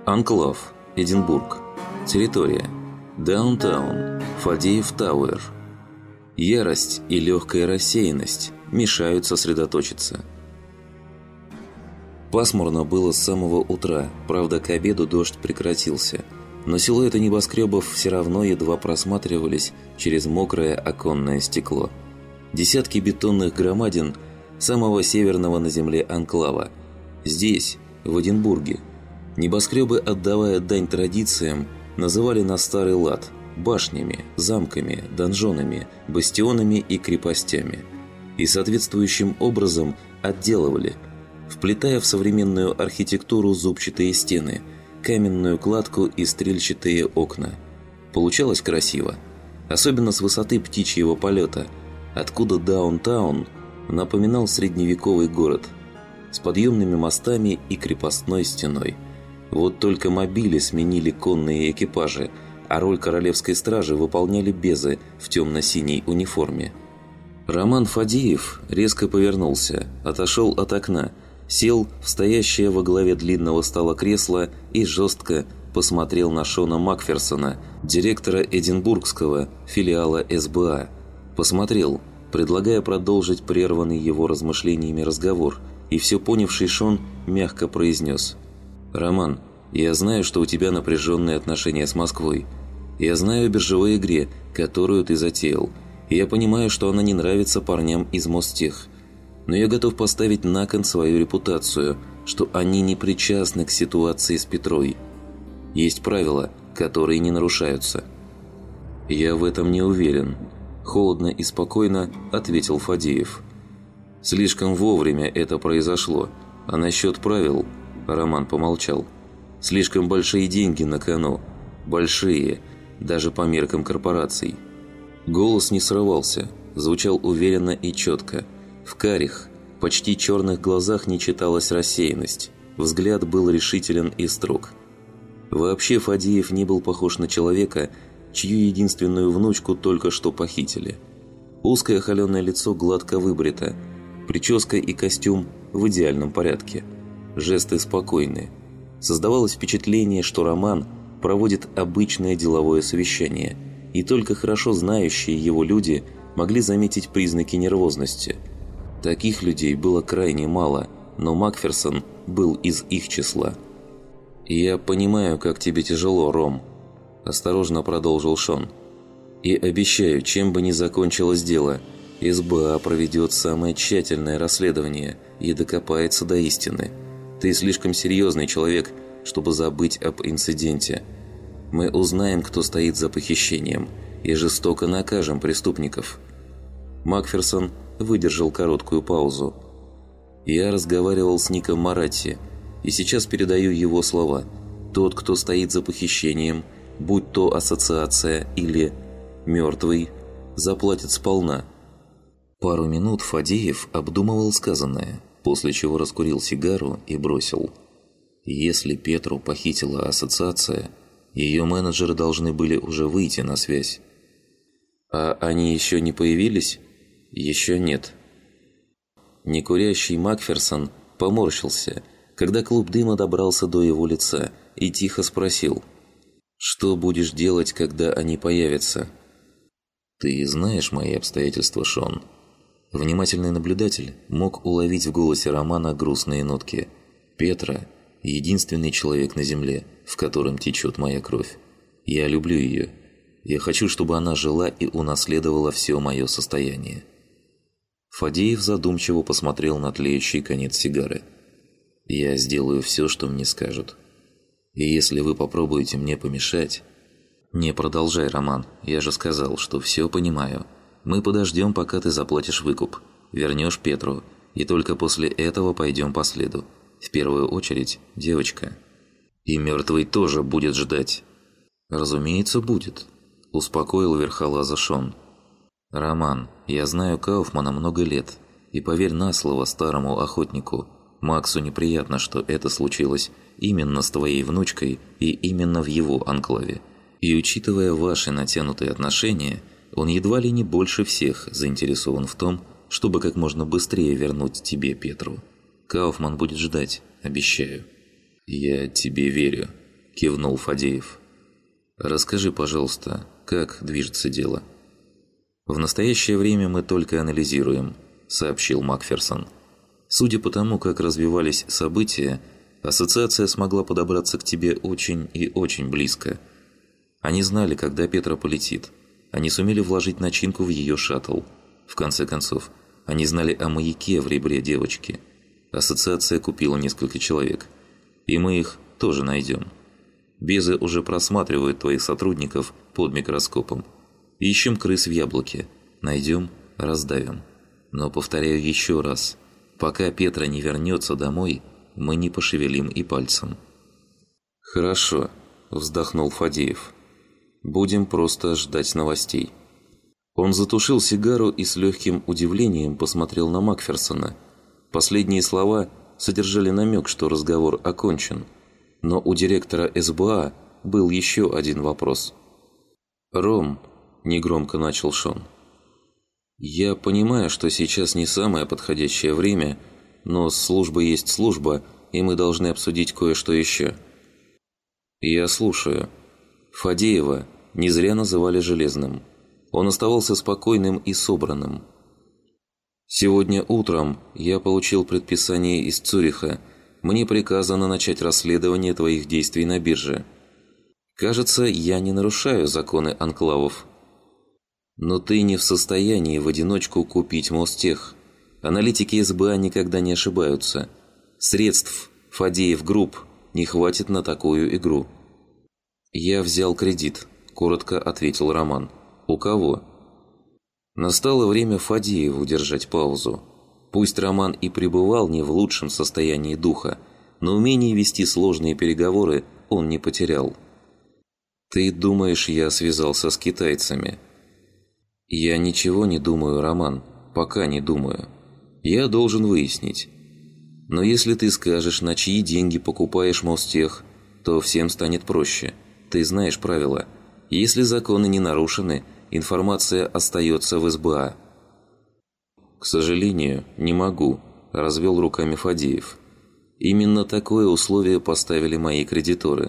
Анклав, Эдинбург. Территория. Даунтаун, Фадеев Тауэр. Ярость и легкая рассеянность мешают сосредоточиться. Пасмурно было с самого утра, правда, к обеду дождь прекратился, но силуэты небоскребов все равно едва просматривались через мокрое оконное стекло. Десятки бетонных громадин самого северного на земле анклава. Здесь, в Эдинбурге, небоскребы, отдавая дань традициям, называли на старый лад башнями, замками, донжонами, бастионами и крепостями, и соответствующим образом отделывали, вплетая в современную архитектуру зубчатые стены, каменную кладку и стрельчатые окна. Получалось красиво, особенно с высоты птичьего полета, откуда даунтаун напоминал средневековый город с подъемными мостами и крепостной стеной. Вот только мобили сменили конные экипажи, а роль королевской стражи выполняли безы в темно-синей униформе. Роман Фадеев резко повернулся, отошел от окна, сел в стоящее во главе длинного стола кресло и жестко посмотрел на Шона Макферсона, директора эдинбургского филиала СБА. Посмотрел, предлагая продолжить прерванный его размышлениями разговор, и все понявший Шон мягко произнес: «Роман, я знаю, что у тебя напряженные отношения с Москвой. Я знаю о биржевой игре, которую ты затеял, и я понимаю, что она не нравится парням из Мостех. Но я готов поставить на кон свою репутацию, что они не причастны к ситуации с Петрой. Есть правила, которые не нарушаются». «Я в этом не уверен», – холодно и спокойно ответил Фадеев. «Слишком вовремя это произошло, а насчет правил...» Роман помолчал. «Слишком большие деньги на кону. Большие, даже по меркам корпораций». Голос не срывался, звучал уверенно и четко. В карих, почти черных глазах не читалась рассеянность. Взгляд был решителен и строг. Вообще Фадеев не был похож на человека, чью единственную внучку только что похитили. Узкое холеное лицо гладко выбрито, прическа и костюм в идеальном порядке. Жесты спокойны. Создавалось впечатление, что Роман проводит обычное деловое совещание, и только хорошо знающие его люди могли заметить признаки нервозности. Таких людей было крайне мало, но Макферсон был из их числа. «Я понимаю, как тебе тяжело, Ром», – осторожно продолжил Шон. «И обещаю, чем бы ни закончилось дело, СБА проведет самое тщательное расследование и докопается до истины. Ты слишком серьезный человек, чтобы забыть об инциденте. Мы узнаем, кто стоит за похищением, и жестоко накажем преступников». Макферсон выдержал короткую паузу. «Я разговаривал с Ником Маратти, и сейчас передаю его слова. Тот, кто стоит за похищением, будь то ассоциация или мертвый, заплатит сполна». Пару минут Фадеев обдумывал сказанное, после чего раскурил сигару и бросил: «Если Петру похитила ассоциация, ее менеджеры должны были уже выйти на связь». «А они еще не появились?» «Еще нет». Некурящий Макферсон поморщился, когда клуб дыма добрался до его лица, и тихо спросил: «Что будешь делать, когда они появятся?» «Ты знаешь мои обстоятельства, Шон?» Внимательный наблюдатель мог уловить в голосе Романа грустные нотки. «Петра – единственный человек на земле, в котором течет моя кровь. Я люблю ее. Я хочу, чтобы она жила и унаследовала все мое состояние». Фадеев задумчиво посмотрел на тлеющий конец сигары. «Я сделаю все, что мне скажут. И если вы попробуете мне помешать...» «Не продолжай, Роман. Я же сказал, что все понимаю. Мы подождем, пока ты заплатишь выкуп, вернешь Петру, и только после этого пойдем по следу. В первую очередь, девочка. И мертвый тоже будет ждать». «Разумеется, будет», – успокоил верхолаза Шон. «Роман, я знаю Кауфмана много лет, и поверь на слово старому охотнику, Максу неприятно, что это случилось именно с твоей внучкой и именно в его анклаве. И учитывая ваши натянутые отношения, он едва ли не больше всех заинтересован в том, чтобы как можно быстрее вернуть тебе Петру. Кауфман будет ждать, обещаю». «Я тебе верю», – кивнул Фадеев. «Расскажи, пожалуйста, как движется дело?» «В настоящее время мы только анализируем», – сообщил Макферсон. «Судя по тому, как развивались события, ассоциация смогла подобраться к тебе очень и очень близко. Они знали, когда Петра полетит. Они сумели вложить начинку в ее шаттл. В конце концов, они знали о маяке в ребре девочки. Ассоциация купила несколько человек. И мы их тоже найдем. Безы уже просматривают твоих сотрудников под микроскопом. Ищем крыс в яблоке. Найдем, раздавим. Но повторяю еще раз. Пока Петра не вернется домой, мы не пошевелим и пальцем». «Хорошо», – вздохнул Фадеев. «Будем просто ждать новостей». Он затушил сигару и с легким удивлением посмотрел на Макферсона. Последние слова содержали намек, что разговор окончен. Но у директора СБА был еще один вопрос. «Ром», – негромко начал Шон, – «я понимаю, что сейчас не самое подходящее время, но служба есть служба, и мы должны обсудить кое-что еще». «Я слушаю». Фадеева не зря называли Железным. Он оставался спокойным и собранным. «Сегодня утром я получил предписание из Цюриха. Мне приказано начать расследование твоих действий на бирже. Кажется, я не нарушаю законы анклавов. Но ты не в состоянии в одиночку купить Мостех. Аналитики СБА никогда не ошибаются. Средств Фадеев Групп не хватит на такую игру». «Я взял кредит», – коротко ответил Роман. «У кого?» Настало время Фадееву держать паузу. Пусть Роман и пребывал не в лучшем состоянии духа, но умение вести сложные переговоры он не потерял. «Ты думаешь, я связался с китайцами?» «Я ничего не думаю, Роман, пока не думаю. Я должен выяснить. Но если ты скажешь, на чьи деньги покупаешь Мостех, то всем станет проще. Ты знаешь правила. Если законы не нарушены, информация остается в СБА». «К сожалению, не могу», – развел руками Фадеев. «Именно такое условие поставили мои кредиторы».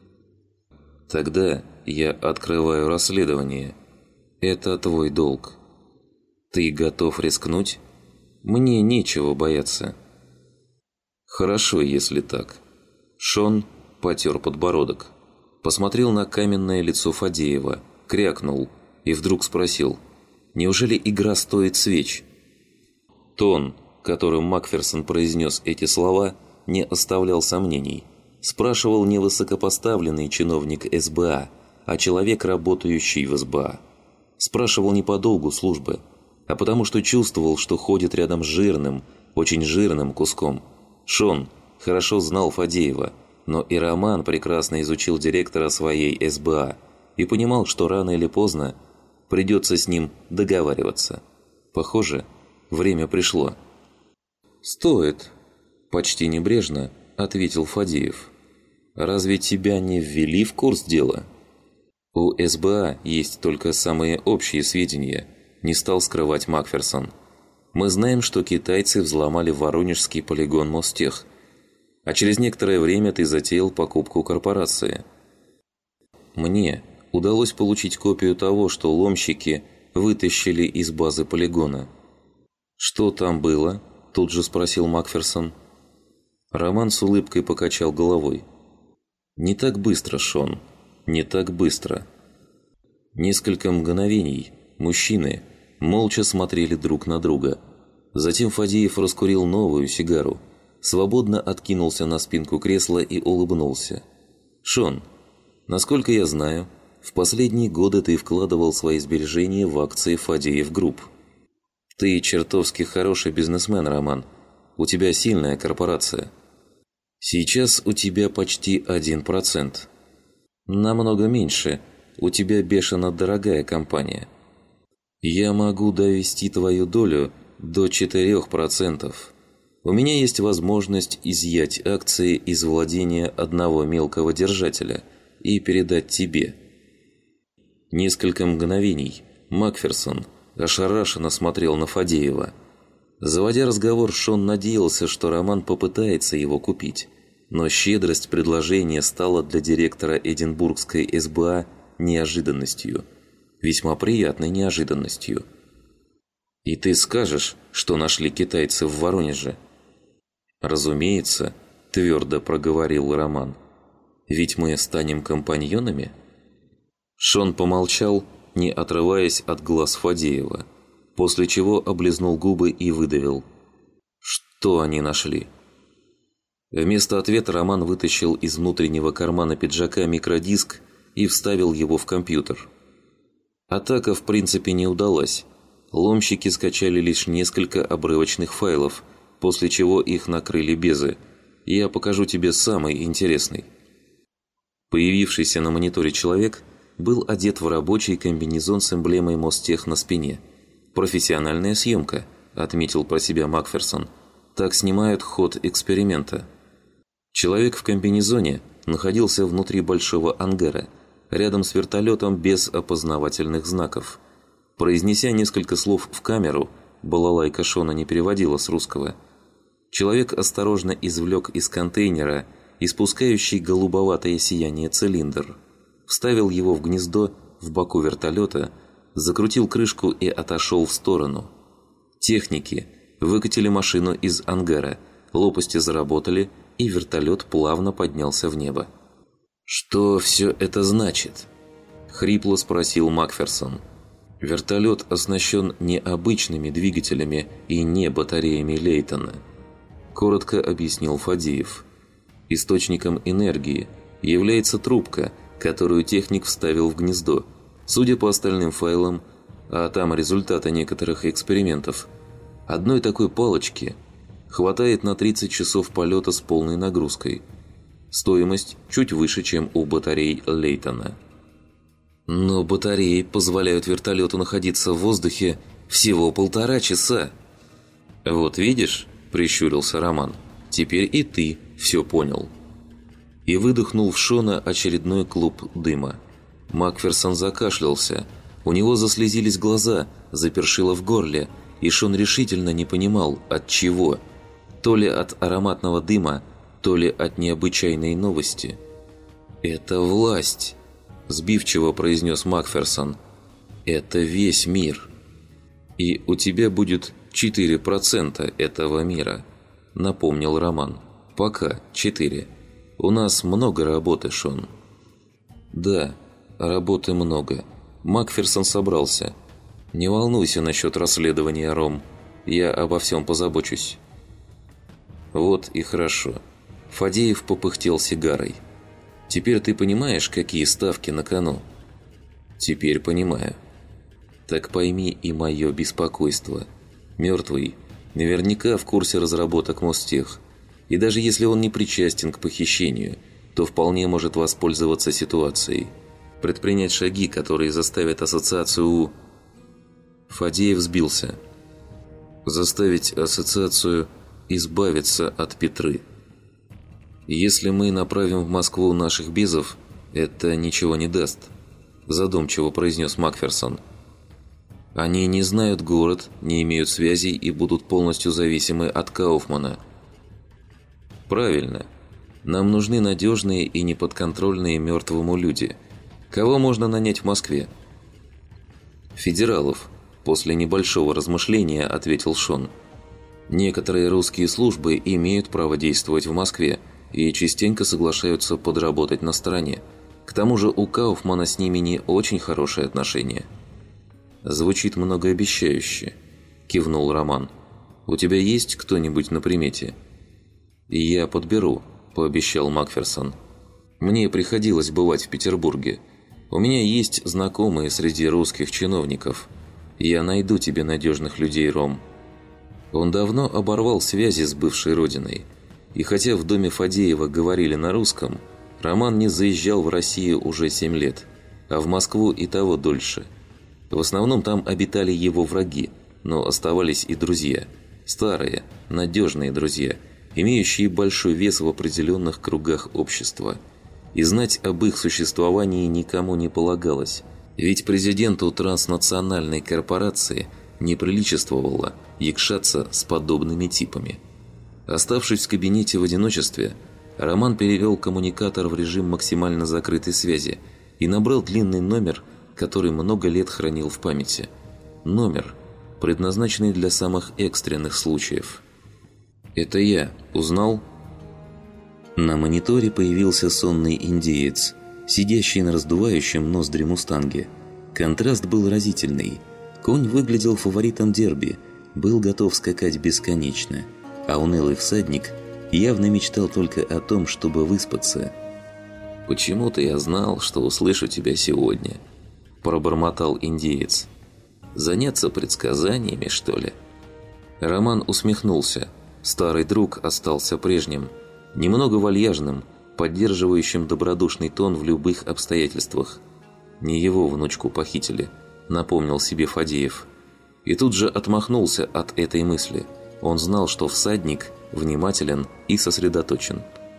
«Тогда я открываю расследование. Это твой долг. Ты готов рискнуть? Мне нечего бояться». «Хорошо, если так». Шон потер подбородок. Посмотрел на каменное лицо Фадеева, крякнул и вдруг спросил: «Неужели игра стоит свеч?» Тон, которым Макферсон произнес эти слова, не оставлял сомнений. Спрашивал не высокопоставленный чиновник СБА, а человек, работающий в СБА. Спрашивал не по долгу службы, а потому что чувствовал, что ходит рядом с жирным, очень жирным куском. Шон хорошо знал Фадеева, но и Роман прекрасно изучил директора своей СБА и понимал, что рано или поздно придется с ним договариваться. Похоже, время пришло. «Стоит», – почти небрежно ответил Фадеев. «Разве тебя не ввели в курс дела?» «У СБА есть только самые общие сведения», – не стал скрывать Макферсон. «Мы знаем, что китайцы взломали воронежский полигон Мостех, а через некоторое время ты затеял покупку корпорации. Мне удалось получить копию того, что ломщики вытащили из базы полигона». «Что там было?» – тут же спросил Макферсон. Роман с улыбкой покачал головой. «Не так быстро, Шон, не так быстро». Несколько мгновений мужчины молча смотрели друг на друга. Затем Фадеев раскурил новую сигару, свободно откинулся на спинку кресла и улыбнулся. «Шон, насколько я знаю, в последние годы ты вкладывал свои сбережения в акции Фадеев Групп. Ты чертовски хороший бизнесмен, Роман. У тебя сильная корпорация. Сейчас у тебя почти 1%. Намного меньше. У тебя бешено дорогая компания. Я могу довести твою долю до 4%. У меня есть возможность изъять акции из владения одного мелкого держателя и передать тебе». Несколько мгновений Макферсон ошарашенно смотрел на Фадеева. Заводя разговор, Шон надеялся, что Роман попытается его купить, Но щедрость предложения стала для директора Эдинбургской СБА неожиданностью. Весьма приятной неожиданностью. «И ты скажешь, что нашли китайцев в Воронеже?» «Разумеется», – твердо проговорил Роман. «Ведь мы станем компаньонами?» Шон помолчал, не отрываясь от глаз Фадеева, после чего облизнул губы и выдавил: «Что они нашли?» Вместо ответа Роман вытащил из внутреннего кармана пиджака микродиск и вставил его в компьютер. Атака в принципе не удалась. Ломщики скачали лишь несколько обрывочных файлов, после чего их накрыли безы. Я покажу тебе самый интересный. Появившийся на мониторе человек был одет в рабочий комбинезон с эмблемой Мостех на спине. «Профессиональная съемка», – отметил про себя Макферсон. «Так снимают ход эксперимента». Человек в комбинезоне находился внутри большого ангара, рядом с вертолетом без опознавательных знаков. Произнеся несколько слов в камеру, балалайка Шона не переводила с русского. Человек осторожно извлек из контейнера испускающий голубоватое сияние цилиндр, вставил его в гнездо в боку вертолета, закрутил крышку и отошел в сторону. Техники выкатили машину из ангара, лопасти заработали, и вертолет плавно поднялся в небо. «Что все это значит?» – хрипло спросил Макферсон. «Вертолет оснащен не обычными двигателями и не батареями Лейтона», – коротко объяснил Фадеев. «Источником энергии является трубка, которую техник вставил в гнездо. Судя по остальным файлам, а там результаты некоторых экспериментов, одной такой палочки хватает на 30 часов полета с полной нагрузкой. Стоимость чуть выше, чем у батарей Лейтона». «Но батареи позволяют вертолету находиться в воздухе всего 1,5 часа». «Вот видишь», – прищурился Роман, – «теперь и ты все понял». И выдохнул в Шона очередной клуб дыма. Макферсон закашлялся. У него заслезились глаза, запершило в горле, и Шон решительно не понимал, от чего. То ли от ароматного дыма, то ли от необычайной новости. «Это власть», – сбивчиво произнес Макферсон. «Это весь мир. И у тебя будет 4% этого мира», – напомнил Роман. «Пока 4. У нас много работы, Шон». «Да, работы много». Макферсон собрался. «Не волнуйся насчет расследования, Ром. Я обо всем позабочусь». «Вот и хорошо». Фадеев попыхтел сигарой. «Теперь ты понимаешь, какие ставки на кону?» «Теперь понимаю». «Так пойми и мое беспокойство. Мертвый наверняка в курсе разработок Мостех. И даже если он не причастен к похищению, то вполне может воспользоваться ситуацией. Предпринять шаги, которые заставят ассоциацию...» Фадеев сбился. «Заставить ассоциацию избавиться от Петры. Если мы направим в Москву наших безов, это ничего не даст», задумчиво произнес Макферсон. «Они не знают город, не имеют связей и будут полностью зависимы от Кауфмана». «Правильно. Нам нужны надежные и неподконтрольные мертвому люди. Кого можно нанять в Москве?» «Федералов», – после небольшого размышления ответил Шон. «Некоторые русские службы имеют право действовать в Москве и частенько соглашаются подработать на стороне. К тому же у Кауфмана с ними не очень хорошие отношения». «Звучит многообещающе», – кивнул Роман. «У тебя есть кто-нибудь на примете?» «Я подберу», – пообещал Макферсон. «Мне приходилось бывать в Петербурге. У меня есть знакомые среди русских чиновников. Я найду тебе надежных людей, Ром». Он давно оборвал связи с бывшей родиной. И хотя в доме Фадеева говорили на русском, Роман не заезжал в Россию уже 7 лет, а в Москву и того дольше. В основном там обитали его враги, но оставались и друзья. Старые, надежные друзья, имеющие большой вес в определенных кругах общества. И знать об их существовании никому не полагалось, ведь президенту транснациональной корпорации не приличествовало якшаться с подобными типами. Оставшись в кабинете в одиночестве, Роман перевел коммуникатор в режим максимально закрытой связи и набрал длинный номер, который много лет хранил в памяти. Номер, предназначенный для самых экстренных случаев. «Это я. Узнал?» На мониторе появился сонный индеец, сидящий на раздувающем ноздри мустанге. Контраст был разительный. Конь выглядел фаворитом дерби, был готов скакать бесконечно, а унылый всадник явно мечтал только о том, чтобы выспаться. «Почему-то я знал, что услышу тебя сегодня», – пробормотал индеец. «Заняться предсказаниями, что ли?» Роман усмехнулся. Старый друг остался прежним, немного вальяжным, поддерживающим добродушный тон в любых обстоятельствах. «Не его внучку похитили», – напомнил себе Фадеев. И тут же отмахнулся от этой мысли. Он знал, что всадник внимателен и сосредоточен.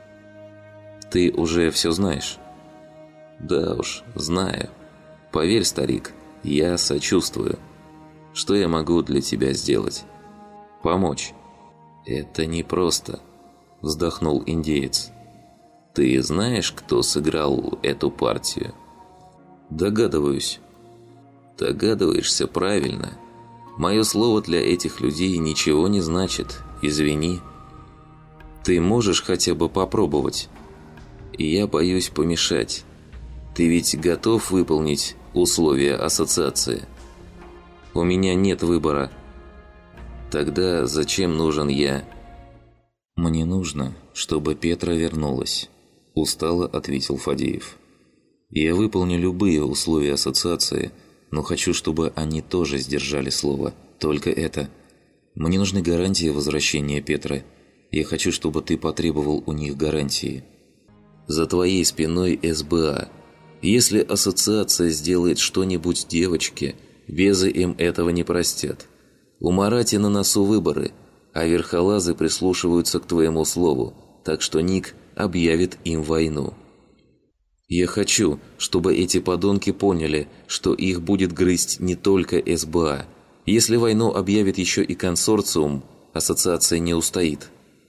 «Ты уже все знаешь?» «Да уж, знаю. Поверь, старик, я сочувствую. Что я могу для тебя сделать?» «Помочь». «Это непросто», – вздохнул индеец. «Ты знаешь, кто сыграл эту партию?» «Догадываюсь». «Догадываешься правильно. Мое слово для этих людей ничего не значит. Извини. Ты можешь хотя бы попробовать?» «И я боюсь помешать. Ты ведь готов выполнить условия ассоциации?» «У меня нет выбора». «Тогда зачем нужен я?» «Мне нужно, чтобы Петра вернулась», – устало ответил Фадеев. «Я выполню любые условия ассоциации, но хочу, чтобы они тоже сдержали слово. Только это. Мне нужны гарантии возвращения Петры. Я хочу, чтобы ты потребовал у них гарантии». «За твоей спиной СБА. Если ассоциация сделает что-нибудь девочке, безы им этого не простят. У Марати на носу выборы, а верхолазы прислушиваются к твоему слову, так что Ник объявит им войну. Я хочу, чтобы эти подонки поняли, что их будет грызть не только СБА. Если войну объявит еще и консорциум, ассоциация не устоит».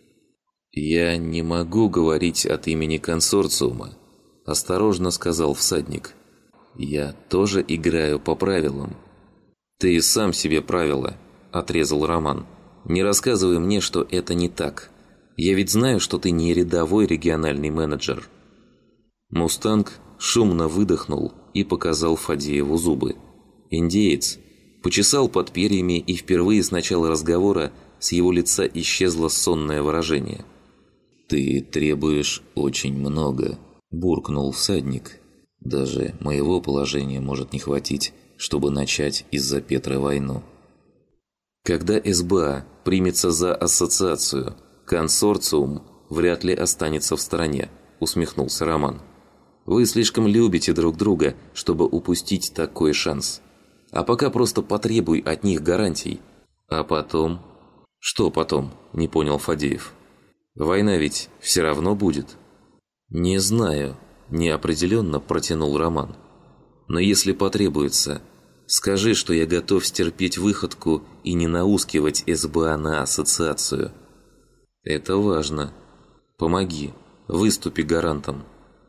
«Я не могу говорить от имени консорциума», – осторожно сказал всадник. «Я тоже играю по правилам». «Ты сам себе правила», – отрезал Роман. «Не рассказывай мне, что это не так. Я ведь знаю, что ты не рядовой региональный менеджер». Мустанг шумно выдохнул и показал Фадееву зубы. Индеец почесал под перьями, и впервые с начала разговора с его лица исчезло сонное выражение. «Ты требуешь очень много», – буркнул всадник. «Даже моего положения может не хватить, чтобы начать из-за Петры войну». «Когда СБА примется за ассоциацию, консорциум вряд ли останется в стороне», – усмехнулся Роман. «Вы слишком любите друг друга, чтобы упустить такой шанс. А пока просто потребуй от них гарантий. А потом...» «Что потом?» – не понял Фадеев. «Война ведь все равно будет». «Не знаю», – неопределенно протянул Роман. «Но если потребуется, скажи, что я готов стерпеть выходку и не наускивать СБА на ассоциацию. Это важно. Помоги, выступи гарантом».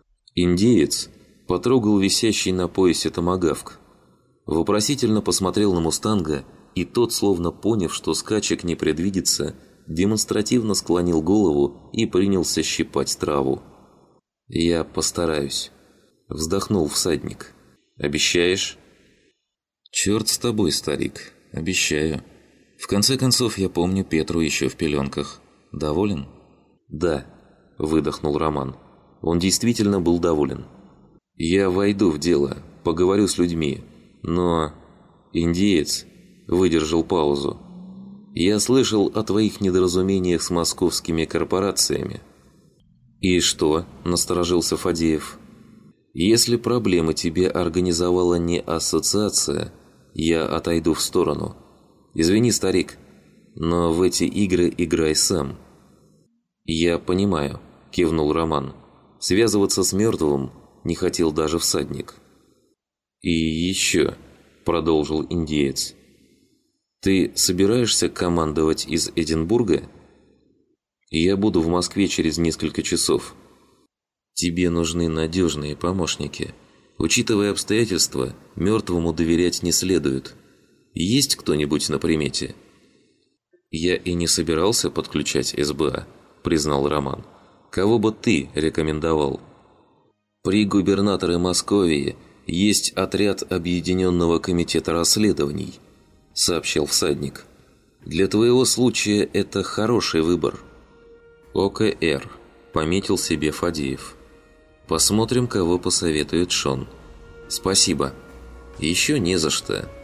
Индеец потрогал висящий на поясе томагавк. Вопросительно посмотрел на мустанга, и тот, словно поняв, что скачек не предвидится, демонстративно склонил голову и принялся щипать траву. «Я постараюсь», – вздохнул всадник. «Обещаешь?» «Черт с тобой, старик, обещаю. В конце концов, я помню Петру еще в пеленках. Доволен?» «Да», – выдохнул Роман. Он действительно был доволен. «Я войду в дело, поговорю с людьми, но...» Индеец выдержал паузу. «Я слышал о твоих недоразумениях с московскими корпорациями». «И что?» – насторожился Фадеев. «Если проблемы тебе организовала не ассоциация, я отойду в сторону. Извини, старик, но в эти игры играй сам». «Я понимаю», – кивнул Роман. Связываться с мертвым не хотел даже всадник. «И еще», – продолжил индеец, – «ты собираешься командовать из Эдинбурга?» Я буду в Москве через несколько часов. Тебе нужны надежные помощники. Учитывая обстоятельства, мертвому доверять не следует. Есть кто-нибудь на примете?» «Я и не собирался подключать СБА», – признал Роман. «Кого бы ты рекомендовал?» «При губернаторе Московии есть отряд Объединенного комитета расследований», – сообщил всадник. «Для твоего случая это хороший выбор». «ОКР», – пометил себе Фадеев. «Посмотрим, кого посоветует Шон». «Спасибо». «Еще не за что».